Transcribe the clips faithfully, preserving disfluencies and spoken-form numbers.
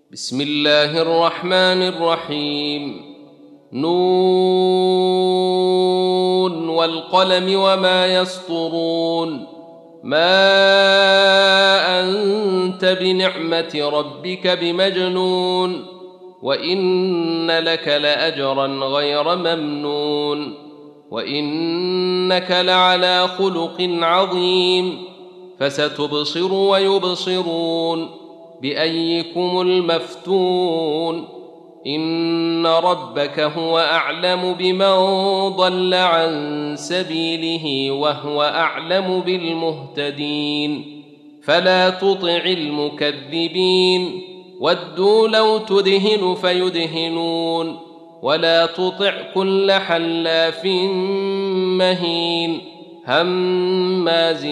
بسم الله الرحمن الرحيم. نون والقلم وما يسطرون. ما أنت بنعمة ربك بمجنون، وإن لك لأجرا غير ممنون، وإنك لعلى خلق عظيم. فستبصر ويبصرون بأيكم المفتون. إن ربك هو أعلم بمن ضل عن سبيله وهو أعلم بالمهتدين. فلا تطع المكذبين، ودوا لو تدهن فيدهنون. ولا تطع كل حلاف مهين هماز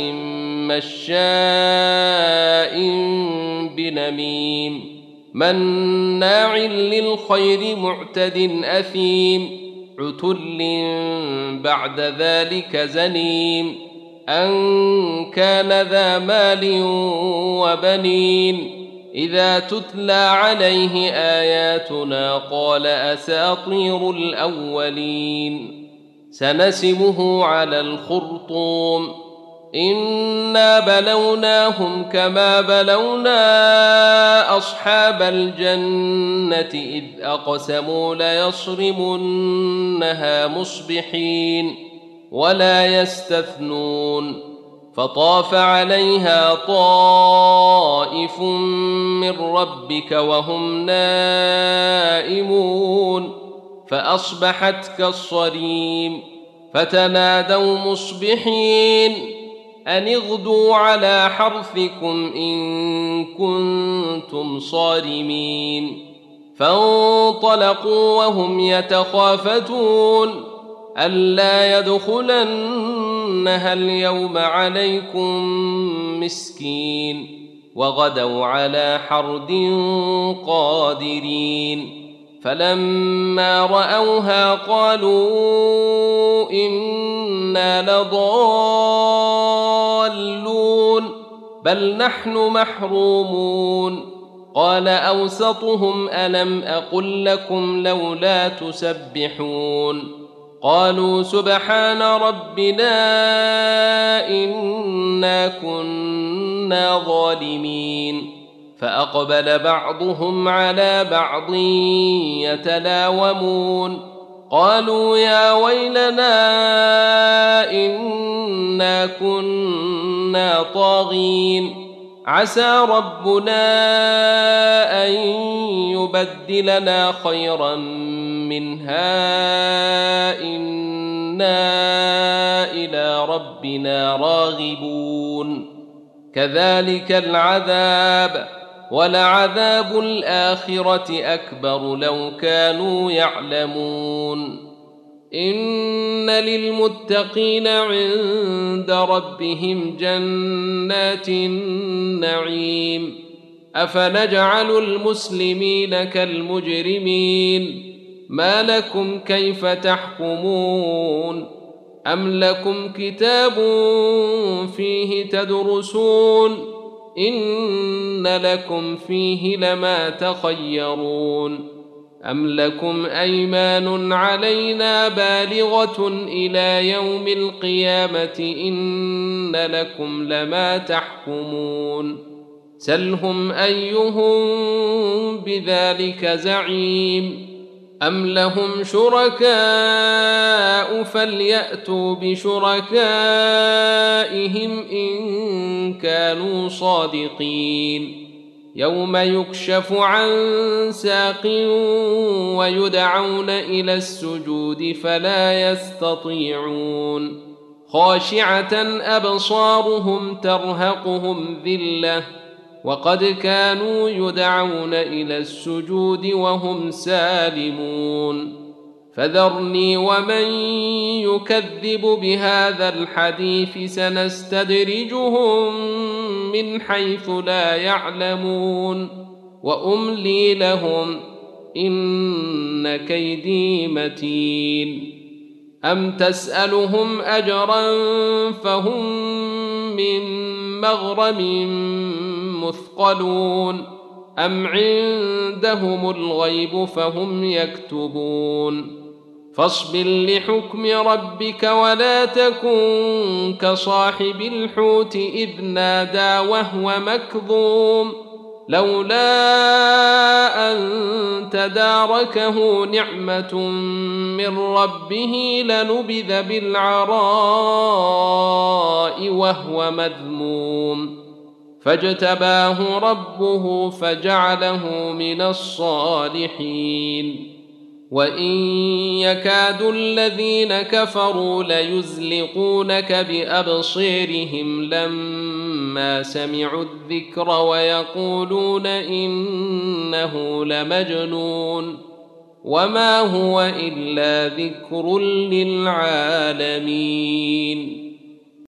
مشاء بنميم مناع للخير معتد أثيم عتل بعد ذلك زنيم أن كان ذا مال وبنين. إذا تتلى عليه آياتنا قال أساطير الأولين. سنسمه على الخرطوم. إنا بلوناهم كما بلونا أصحاب الجنة إذ أقسموا ليصرمنها مصبحين ولا يستثنون. فطاف عليها طائف من ربك وهم نائمون فأصبحت كالصريم. فتنادوا مصبحين أن اغدوا على حرثكم إن كنتم صارمين. فانطلقوا وهم يتخافتون ألا يدخلنها اليوم عليكم مسكين. وغدوا على حرد قادرين. فلما رأوها قالوا إنا لضالون بل نحن محرومون. قال أوسطهم ألم أقل لكم لولا تسبحون. قالوا سبحان ربنا إنا كنا ظالمين. فأقبل بعضهم على بعض يتلاومون قالوا يا ويلنا إنا كنا طاغين. عسى ربنا أن يبدلنا خيرا منها إنا إلى ربنا راغبون. كذلك العذاب ولعذاب الآخرة أكبر لو كانوا يعلمون. إن للمتقين عند ربهم جنات النعيم. أفنجعل المسلمين كالمجرمين ما لكم كيف تحكمون. أم لكم كتاب فيه تدرسون إن لكم فيه لما تخيرون. أم لكم أيمان علينا بالغة إلى يوم القيامة إن لكم لما تحكمون. سلهم أيهم بذلك زعيم. أم لهم شركاء فليأتوا بشركائهم إن كانوا صادقين. يوم يكشف عن ساق ويدعون إلى السجود فلا يستطيعون. خاشعة أبصارهم ترهقهم ذلة وقد كانوا يدعون إلى السجود وهم سالمون. فذرني ومن يكذب بهذا الحديث سنستدرجهم من حيث لا يعلمون وأملي لهم إن كيدي متين. أم تسألهم أجرا فهم من مغرم مثقلون أم عندهم الغيب فهم يكتبون فاصبر لحكم ربك ولا تكن كصاحب الحوت إذ نادى وهو مكظوم لولا أن تداركه نعمة من ربه لنبذ بالعراء وهو مذموم فاجتباه ربه فجعله من الصالحين وإن يكاد الذين كفروا ليزلقونك بأبصيرهم لما سمعوا الذكر ويقولون إنه لمجنون وما هو إلا ذكر للعالمين